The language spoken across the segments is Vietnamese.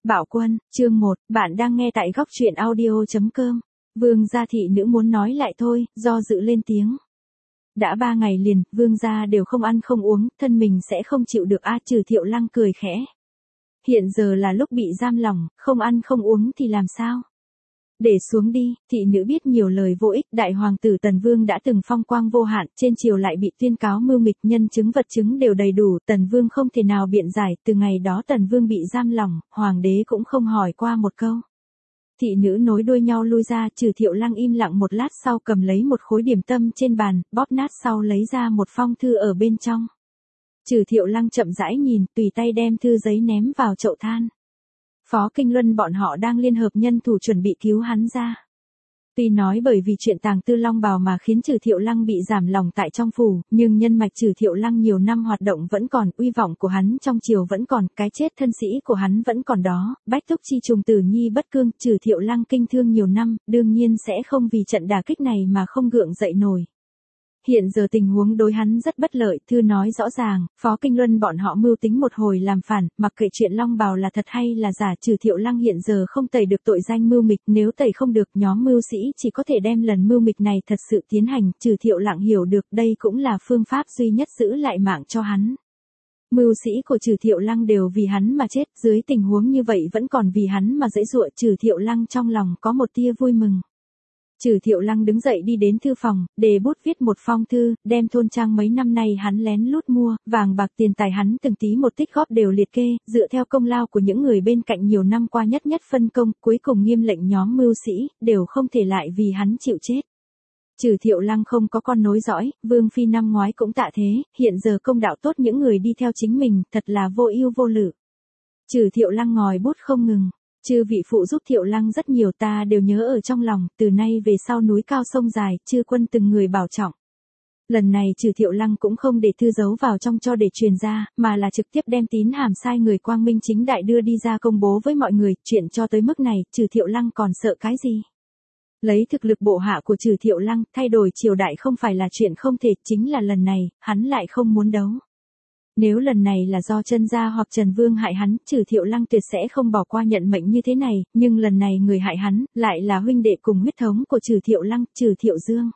Bạo Quân, chương 1, bạn đang nghe tại góc truyện audio.com. Vương gia thị nữ muốn nói lại thôi, do dự lên tiếng. Đã 3 ngày liền, vương gia đều không ăn không uống, thân mình sẽ không chịu được Trừ Thiệu Lăng cười khẽ. Hiện giờ là lúc bị giam lỏng, không ăn không uống thì làm sao? Để xuống đi, thị nữ biết nhiều lời vô ích, đại hoàng tử Tần Vương đã từng phong quang vô hạn, trên triều lại bị tuyên cáo mưu mịch, nhân chứng vật chứng đều đầy đủ, Tần Vương không thể nào biện giải, từ ngày đó Tần Vương bị giam lỏng, hoàng đế cũng không hỏi qua một câu. Thị nữ nối đuôi nhau lui ra, Trừ Thiệu Lăng im lặng một lát sau cầm lấy một khối điểm tâm trên bàn, bóp nát sau lấy ra một phong thư ở bên trong. Trừ Thiệu Lăng chậm rãi nhìn, tùy tay đem thư giấy ném vào chậu than. Phó Kinh Luân bọn họ đang liên hợp nhân thủ chuẩn bị cứu hắn ra. Tuy nói bởi vì chuyện tàng tư long bào mà khiến Trừ Thiệu Lăng bị giảm lòng tại trong phủ, nhưng nhân mạch Trừ Thiệu Lăng nhiều năm hoạt động vẫn còn, uy vọng của hắn trong triều vẫn còn, cái chết thân sĩ của hắn vẫn còn đó, bách túc chi trùng tử nhi bất cương, Trừ Thiệu Lăng kinh thương nhiều năm, đương nhiên sẽ không vì trận đả kích này mà không gượng dậy nổi. Hiện giờ tình huống đối hắn rất bất lợi, thư nói rõ ràng, Phó Kinh Luân bọn họ mưu tính một hồi làm phản, mặc kệ chuyện long bào là thật hay là giả, Trừ Thiệu Lăng hiện giờ không tẩy được tội danh mưu mịch, nếu tẩy không được nhóm mưu sĩ chỉ có thể đem lần mưu mịch này thật sự tiến hành, Trừ Thiệu Lăng hiểu được đây cũng là phương pháp duy nhất giữ lại mạng cho hắn. Mưu sĩ của Trừ Thiệu Lăng đều vì hắn mà chết, dưới tình huống như vậy vẫn còn vì hắn mà giãy giụa, Trừ Thiệu Lăng trong lòng có một tia vui mừng. Trừ Thiệu Lăng đứng dậy đi đến thư phòng, đề bút viết một phong thư, đem thôn trang mấy năm nay hắn lén lút mua, vàng bạc tiền tài hắn từng tí một tích góp đều liệt kê, dựa theo công lao của những người bên cạnh nhiều năm qua nhất nhất phân công, cuối cùng nghiêm lệnh nhóm mưu sĩ, đều không thể lại vì hắn chịu chết. Trừ Thiệu Lăng không có con nối dõi, Vương Phi năm ngoái cũng tạ thế, hiện giờ công đạo tốt những người đi theo chính mình, thật là vô ưu vô lự. Trừ Thiệu Lăng ngòi bút không ngừng. Chư vị phụ giúp Thiệu Lăng rất nhiều, ta đều nhớ ở trong lòng, từ nay về sau núi cao sông dài, chư quân từng người bảo trọng. Lần này Trừ Thiệu Lăng cũng không để thư giấu vào trong cho để truyền ra, mà là trực tiếp đem tín hàm sai người quang minh chính đại đưa đi ra công bố với mọi người, chuyện cho tới mức này, Trừ Thiệu Lăng còn sợ cái gì? Lấy thực lực bộ hạ của Trừ Thiệu Lăng, thay đổi triều đại không phải là chuyện không thể, chính là lần này, hắn lại không muốn đấu. Nếu lần này là do Chân gia hoặc Trần Vương hại hắn, Trừ Thiệu Lăng tuyệt sẽ không bỏ qua nhận mệnh như thế này, nhưng lần này người hại hắn, lại là huynh đệ cùng huyết thống của Trừ Thiệu Lăng, Trừ Thiệu Dương.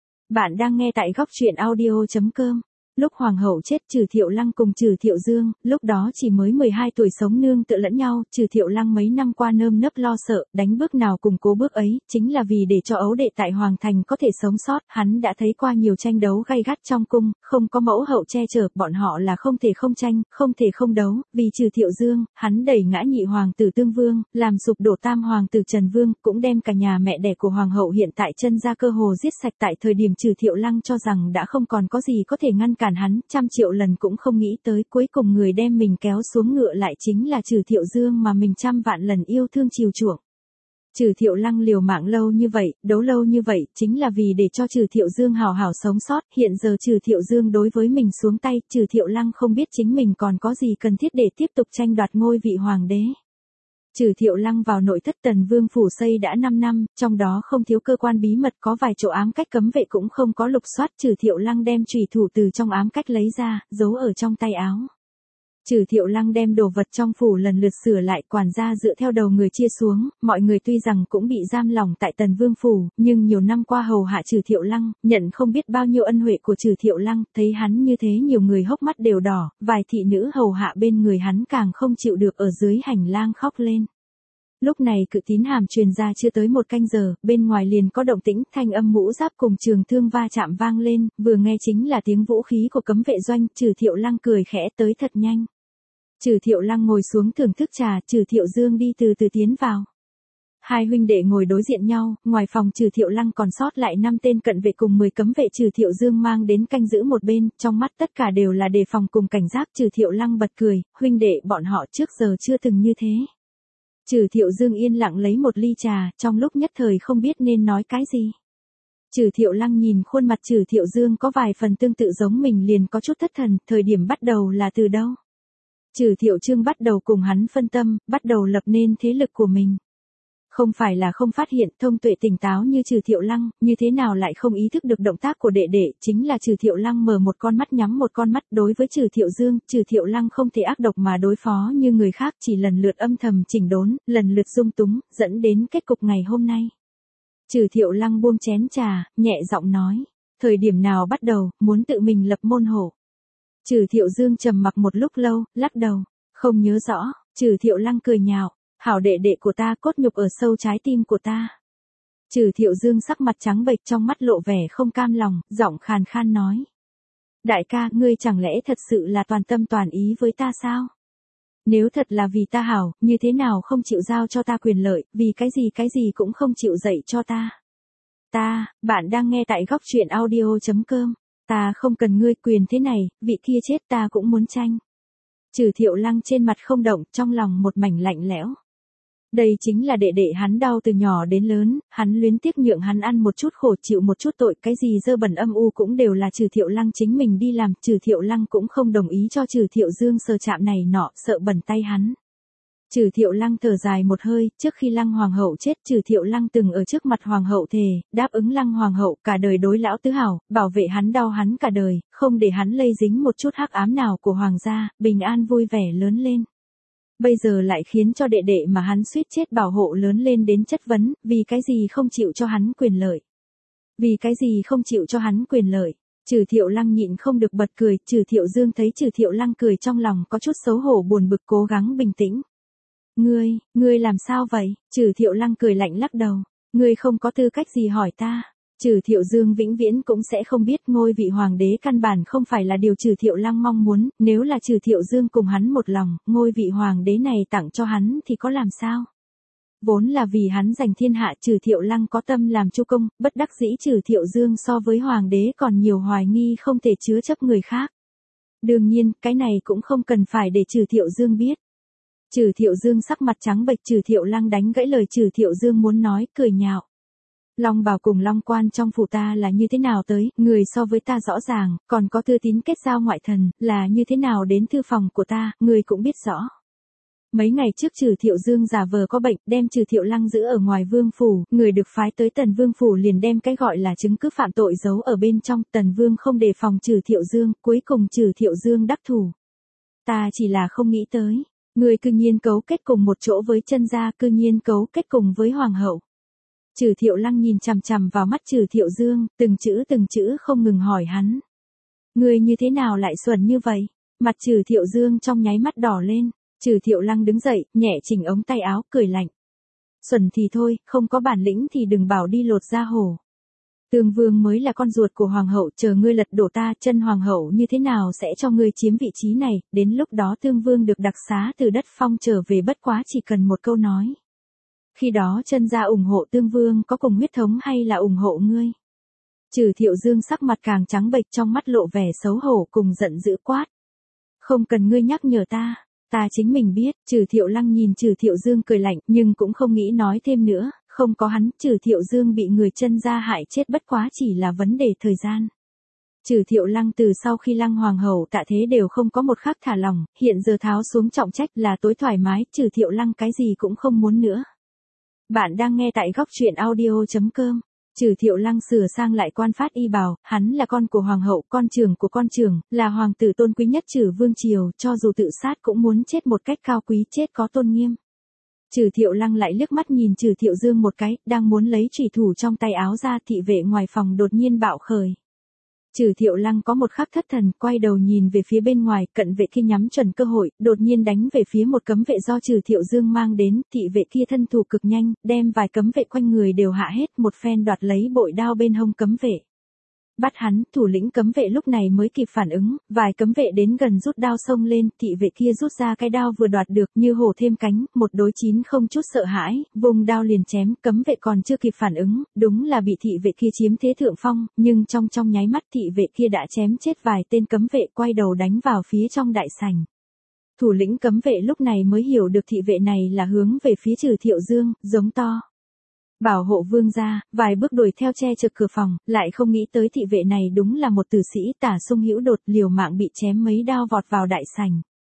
Bạn đang nghe tại góc truyện audio.com. Lúc hoàng hậu chết, Trừ Thiệu Lăng cùng Trừ Thiệu Dương, lúc đó chỉ mới 12 tuổi sống nương tựa lẫn nhau, Trừ Thiệu Lăng mấy năm qua nơm nớp lo sợ, đánh bước nào cùng cố bước ấy, chính là vì để cho ấu đệ tại hoàng thành có thể sống sót, hắn đã thấy qua nhiều tranh đấu gay gắt trong cung, không có mẫu hậu che chở, bọn họ là không thể không tranh, không thể không đấu, vì Trừ Thiệu Dương, hắn đẩy ngã nhị hoàng tử Tương Vương, làm sụp đổ tam hoàng tử Trần Vương, cũng đem cả nhà mẹ đẻ của hoàng hậu hiện tại Chân gia cơ hồ giết sạch, tại thời điểm Trừ Thiệu Lăng cho rằng đã không còn có gì có thể ngăn cản hắn, trăm triệu lần cũng không nghĩ tới, cuối cùng người đem mình kéo xuống ngựa lại chính là Trừ Thiệu Dương mà mình trăm vạn lần yêu thương chiều chuộng. Trừ Thiệu Lăng liều mạng lâu như vậy, đấu lâu như vậy, chính là vì để cho Trừ Thiệu Dương hào hào sống sót, hiện giờ Trừ Thiệu Dương đối với mình xuống tay, Trừ Thiệu Lăng không biết chính mình còn có gì cần thiết để tiếp tục tranh đoạt ngôi vị hoàng đế. Trừ Thiệu Lăng vào nội thất Tần Vương phủ xây đã 5 năm, trong đó không thiếu cơ quan bí mật, có vài chỗ ám cách cấm vệ cũng không có lục soát, Trừ Thiệu Lăng đem chùy thủ từ trong ám cách lấy ra, giấu ở trong tay áo. Trừ Thiệu Lăng đem đồ vật trong phủ lần lượt sửa lại, quản gia dựa theo đầu người chia xuống, mọi người tuy rằng cũng bị giam lỏng tại Tần Vương phủ, nhưng nhiều năm qua hầu hạ Trừ Thiệu Lăng, nhận không biết bao nhiêu ân huệ của Trừ Thiệu Lăng, thấy hắn như thế nhiều người hốc mắt đều đỏ, vài thị nữ hầu hạ bên người hắn càng không chịu được ở dưới hành lang khóc lên. Lúc này cự tín hàm truyền ra chưa tới 1 canh giờ, bên ngoài liền có động tĩnh, thanh âm mũ giáp cùng trường thương va chạm vang lên, vừa nghe chính là tiếng vũ khí của cấm vệ doanh, Trừ Thiệu Lăng cười khẽ tới thật nhanh. Trừ Thiệu Lăng ngồi xuống thưởng thức trà, Trừ Thiệu Dương đi từ từ tiến vào. Hai huynh đệ ngồi đối diện nhau, ngoài phòng Trừ Thiệu Lăng còn sót lại 5 tên cận vệ cùng 10 cấm vệ Trừ Thiệu Dương mang đến canh giữ một bên, trong mắt tất cả đều là đề phòng cùng cảnh giác. Trừ Thiệu Lăng bật cười, huynh đệ bọn họ trước giờ chưa từng như thế. Trừ Thiệu Dương yên lặng lấy một ly trà, trong lúc nhất thời không biết nên nói cái gì. Trừ Thiệu Lăng nhìn khuôn mặt Trừ Thiệu Dương có vài phần tương tự giống mình liền có chút thất thần, thời điểm bắt đầu là từ đâu? Trừ Thiệu Trương bắt đầu cùng hắn phân tâm, bắt đầu lập nên thế lực của mình. Không phải là không phát hiện, thông tuệ tỉnh táo như Trừ Thiệu Lăng, như thế nào lại không ý thức được động tác của đệ đệ, chính là Trừ Thiệu Lăng mở một con mắt nhắm một con mắt, đối với Trừ Thiệu Dương, Trừ Thiệu Lăng không thể ác độc mà đối phó như người khác, chỉ lần lượt âm thầm chỉnh đốn, lần lượt dung túng, dẫn đến kết cục ngày hôm nay. Trừ Thiệu Lăng buông chén trà, nhẹ giọng nói, thời điểm nào bắt đầu, muốn tự mình lập môn hộ. Trừ Thiệu Dương trầm mặc một lúc lâu, lắc đầu, không nhớ rõ. Trừ Thiệu Lăng cười nhạo, hảo đệ đệ của ta, cốt nhục ở sâu trái tim của ta. Trừ Thiệu Dương sắc mặt trắng bệch, trong mắt lộ vẻ không cam lòng, giọng khàn khan nói, đại ca, ngươi chẳng lẽ thật sự là toàn tâm toàn ý với ta sao? Nếu thật là vì ta hảo, như thế nào không chịu giao cho ta quyền lợi, vì cái gì cũng không chịu dạy cho ta. Bạn đang nghe tại góc truyện audio.com. Ta không cần ngươi quyền thế này, vị kia chết ta cũng muốn tranh. Trừ Thiệu Lăng trên mặt không động, trong lòng một mảnh lạnh lẽo. Đây chính là đệ đệ hắn đau từ nhỏ đến lớn, hắn luyến tiếc nhượng hắn ăn một chút khổ chịu một chút tội, cái gì dơ bẩn âm u cũng đều là Trừ Thiệu Lăng chính mình đi làm, Trừ Thiệu Lăng cũng không đồng ý cho Trừ Thiệu Dương sờ chạm này nọ, sợ bẩn tay hắn. Trừ Thiệu Lăng thở dài một hơi, trước khi Lăng Hoàng hậu chết, Trừ Thiệu Lăng từng ở trước mặt Hoàng hậu thề, đáp ứng Lăng Hoàng hậu cả đời đối lão tứ hảo, bảo vệ hắn đau hắn cả đời, không để hắn lây dính một chút hắc ám nào của hoàng gia, bình an vui vẻ lớn lên. Bây giờ lại khiến cho đệ đệ mà hắn suýt chết bảo hộ lớn lên đến chất vấn, vì cái gì không chịu cho hắn quyền lợi. Vì cái gì không chịu cho hắn quyền lợi. Trừ Thiệu Lăng nhịn không được bật cười, Trừ Thiệu Dương thấy Trừ Thiệu Lăng cười trong lòng có chút xấu hổ buồn bực, cố gắng bình tĩnh. Ngươi làm sao vậy? Trừ Thiệu Lăng cười lạnh lắc đầu. Ngươi không có tư cách gì hỏi ta. Trừ Thiệu Dương vĩnh viễn cũng sẽ không biết ngôi vị hoàng đế căn bản không phải là điều Trừ Thiệu Lăng mong muốn, nếu là Trừ Thiệu Dương cùng hắn một lòng, ngôi vị hoàng đế này tặng cho hắn thì có làm sao? Vốn là vì hắn giành thiên hạ, Trừ Thiệu Lăng có tâm làm chu công, bất đắc dĩ Trừ Thiệu Dương so với hoàng đế còn nhiều hoài nghi không thể chứa chấp người khác. Đương nhiên, cái này cũng không cần phải để Trừ Thiệu Dương biết. Trừ Thiệu Dương sắc mặt trắng bệch, Trừ Thiệu Lăng đánh gãy lời Trừ Thiệu Dương muốn nói, cười nhạo. Long Bảo cùng Long Quan trong phủ ta là như thế nào tới, người so với ta rõ ràng, còn có thư tín kết giao ngoại thần, là như thế nào đến thư phòng của ta, người cũng biết rõ. Mấy ngày trước Trừ Thiệu Dương giả vờ có bệnh, đem Trừ Thiệu Lăng giữ ở ngoài vương phủ, người được phái tới Tần Vương phủ liền đem cái gọi là chứng cứ phạm tội giấu ở bên trong, Tần Vương không đề phòng Trừ Thiệu Dương, cuối cùng Trừ Thiệu Dương đắc thủ. Ta chỉ là không nghĩ tới, người cư nhiên cấu kết cùng một chỗ với chân gia, cư nhiên cấu kết cùng với hoàng hậu. Trừ Thiệu Lăng nhìn chằm chằm vào mắt Trừ Thiệu Dương, từng chữ không ngừng hỏi hắn. Người như thế nào lại xuẩn như vậy? Mặt Trừ Thiệu Dương trong nháy mắt đỏ lên. Trừ Thiệu Lăng đứng dậy, nhẹ chỉnh ống tay áo, cười lạnh. Xuẩn thì thôi, không có bản lĩnh thì đừng bảo đi lột da hổ. Tương Vương mới là con ruột của hoàng hậu, chờ ngươi lật đổ ta, chân hoàng hậu như thế nào sẽ cho ngươi chiếm vị trí này, đến lúc đó Tương Vương được đặc xá từ đất phong trở về, bất quá chỉ cần một câu nói. Khi đó chân gia ủng hộ Tương Vương có cùng huyết thống hay là ủng hộ ngươi? Trừ Thiệu Dương sắc mặt càng trắng bệch, trong mắt lộ vẻ xấu hổ cùng giận dữ quát. Không cần ngươi nhắc nhở ta. Ta chính mình biết. Trừ Thiệu Lăng nhìn Trừ Thiệu Dương cười lạnh, nhưng cũng không nghĩ nói thêm nữa, không có hắn, Trừ Thiệu Dương bị người chân gia hại chết bất quá chỉ là vấn đề thời gian. Trừ Thiệu Lăng từ sau khi Lăng Hoàng hậu tạ thế đều không có một khắc thả lỏng, hiện giờ tháo xuống trọng trách là tối thoải mái, Trừ Thiệu Lăng cái gì cũng không muốn nữa. Bạn đang nghe tại góc truyện audio.com. Trừ Thiệu Lăng sửa sang lại quan phát y bào, hắn là con của hoàng hậu, con trưởng của con trưởng, là hoàng tử tôn quý nhất Trừ vương triều, cho dù tự sát cũng muốn chết một cách cao quý, chết có tôn nghiêm. Trừ Thiệu Lăng lại liếc mắt nhìn Trừ Thiệu Dương một cái, đang muốn lấy chủy thủ trong tay áo ra, thị vệ ngoài phòng đột nhiên bạo khởi. Trừ Thiệu Lăng có một khắc thất thần, quay đầu nhìn về phía bên ngoài, cận vệ kia nhắm chuẩn cơ hội, đột nhiên đánh về phía một cấm vệ do Trừ Thiệu Dương mang đến, thị vệ kia thân thủ cực nhanh, đem vài cấm vệ quanh người đều hạ hết, một phen đoạt lấy bội đao bên hông cấm vệ. Bắt hắn, thủ lĩnh cấm vệ lúc này mới kịp phản ứng, vài cấm vệ đến gần rút đao xông lên, thị vệ kia rút ra cái đao vừa đoạt được, như hổ thêm cánh, một đối chín không chút sợ hãi, vùng đao liền chém, cấm vệ còn chưa kịp phản ứng, đúng là bị thị vệ kia chiếm thế thượng phong, nhưng trong nháy mắt thị vệ kia đã chém chết vài tên cấm vệ, quay đầu đánh vào phía trong đại sảnh. Thủ lĩnh cấm vệ lúc này mới hiểu được thị vệ này là hướng về phía Trừ Thiệu Dương, giống to. Bảo hộ vương gia, vài bước đuổi theo che chở cửa phòng, lại không nghĩ tới thị vệ này đúng là một tử sĩ, Tả Sung Hữu Đột, liều mạng bị chém mấy đao vọt vào đại sảnh.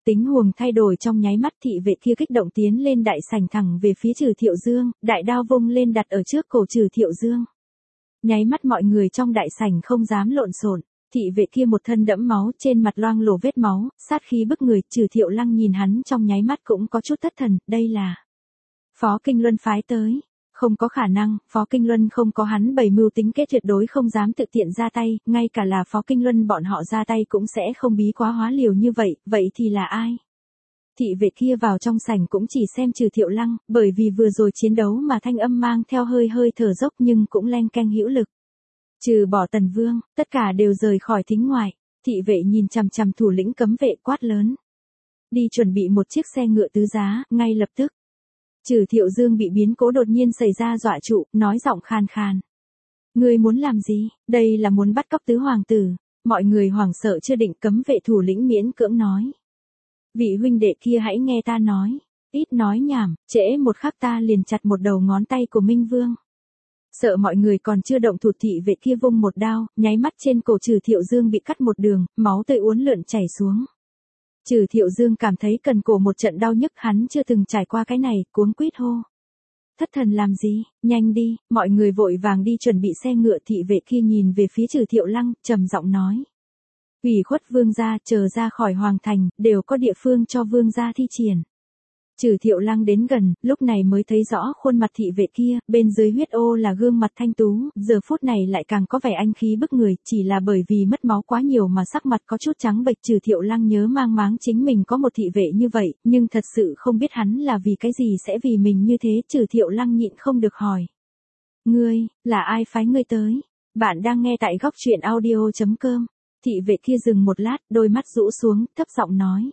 Tính huồng thay đổi trong nháy mắt, thị vệ kia kích động tiến lên đại sảnh thẳng về phía Trừ Thiệu Dương, đại đao vung lên đặt ở trước cổ Trừ Thiệu Dương. Nháy mắt mọi người trong đại sảnh không dám lộn xộn, thị vệ kia một thân đẫm máu, trên mặt loang lổ vết máu, sát khí bức người, Trừ Thiệu Lăng nhìn hắn trong nháy mắt cũng có chút thất thần, đây là Phó Kinh Luân phái tới. Không có khả năng, Phó Kinh Luân không có hắn bày mưu tính kế, tuyệt đối không dám tự tiện ra tay, ngay cả là Phó Kinh Luân bọn họ ra tay cũng sẽ không bí quá hóa liều như vậy, vậy thì là ai? Thị vệ kia vào trong sảnh cũng chỉ xem Trừ Thiệu Lăng, bởi vì vừa rồi chiến đấu mà thanh âm mang theo hơi hơi thở dốc nhưng cũng leng keng hữu lực. Trừ bỏ Tần Vương, tất cả đều rời khỏi thính ngoại, thị vệ nhìn chằm chằm thủ lĩnh cấm vệ quát lớn. Đi chuẩn bị một chiếc xe ngựa tứ giá, ngay lập tức. Trừ Thiệu Dương bị biến cố đột nhiên xảy ra dọa trụ, nói giọng khàn khàn. Ngươi muốn làm gì? Đây là muốn bắt cóc tứ hoàng tử. Mọi người hoảng sợ chưa định, cấm vệ thủ lĩnh miễn cưỡng nói. Vị huynh đệ kia hãy nghe ta nói. Ít nói nhảm, trễ một khắc ta liền chặt một đầu ngón tay của Minh Vương. Sợ mọi người còn chưa động thủ, thị vệ kia vung một đao, nháy mắt trên cổ Trừ Thiệu Dương bị cắt một đường, máu tươi uốn lượn chảy xuống. Trừ Thiệu Dương cảm thấy cần cổ một trận đau nhức, hắn chưa từng trải qua cái này, cuống quýt hô. Thất thần làm gì, nhanh đi, mọi người vội vàng đi chuẩn bị xe ngựa, thị vệ kia nhìn về phía Trừ Thiệu Lăng, trầm giọng nói. Ủy khuất vương gia, chờ ra khỏi hoàng thành, đều có địa phương cho vương gia thi triển. Trừ Thiệu Lăng đến gần, lúc này mới thấy rõ khuôn mặt thị vệ kia, bên dưới huyết ô là gương mặt thanh tú, giờ phút này lại càng có vẻ anh khí bức người, chỉ là bởi vì mất máu quá nhiều mà sắc mặt có chút trắng bệch. Trừ Thiệu Lăng nhớ mang máng chính mình có một thị vệ như vậy, nhưng thật sự không biết hắn là vì cái gì sẽ vì mình như thế. Trừ Thiệu Lăng nhịn không được hỏi. Ngươi, là ai phái ngươi tới? Bạn đang nghe tại góc truyện audio.com. Thị vệ kia dừng một lát, đôi mắt rũ xuống, thấp giọng nói.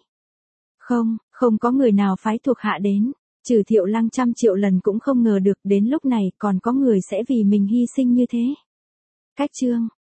Không có người nào phái thuộc hạ đến. Trừ Thiệu Lăng trăm triệu lần cũng không ngờ được đến lúc này còn có người sẽ vì mình hy sinh như thế. Cách chương.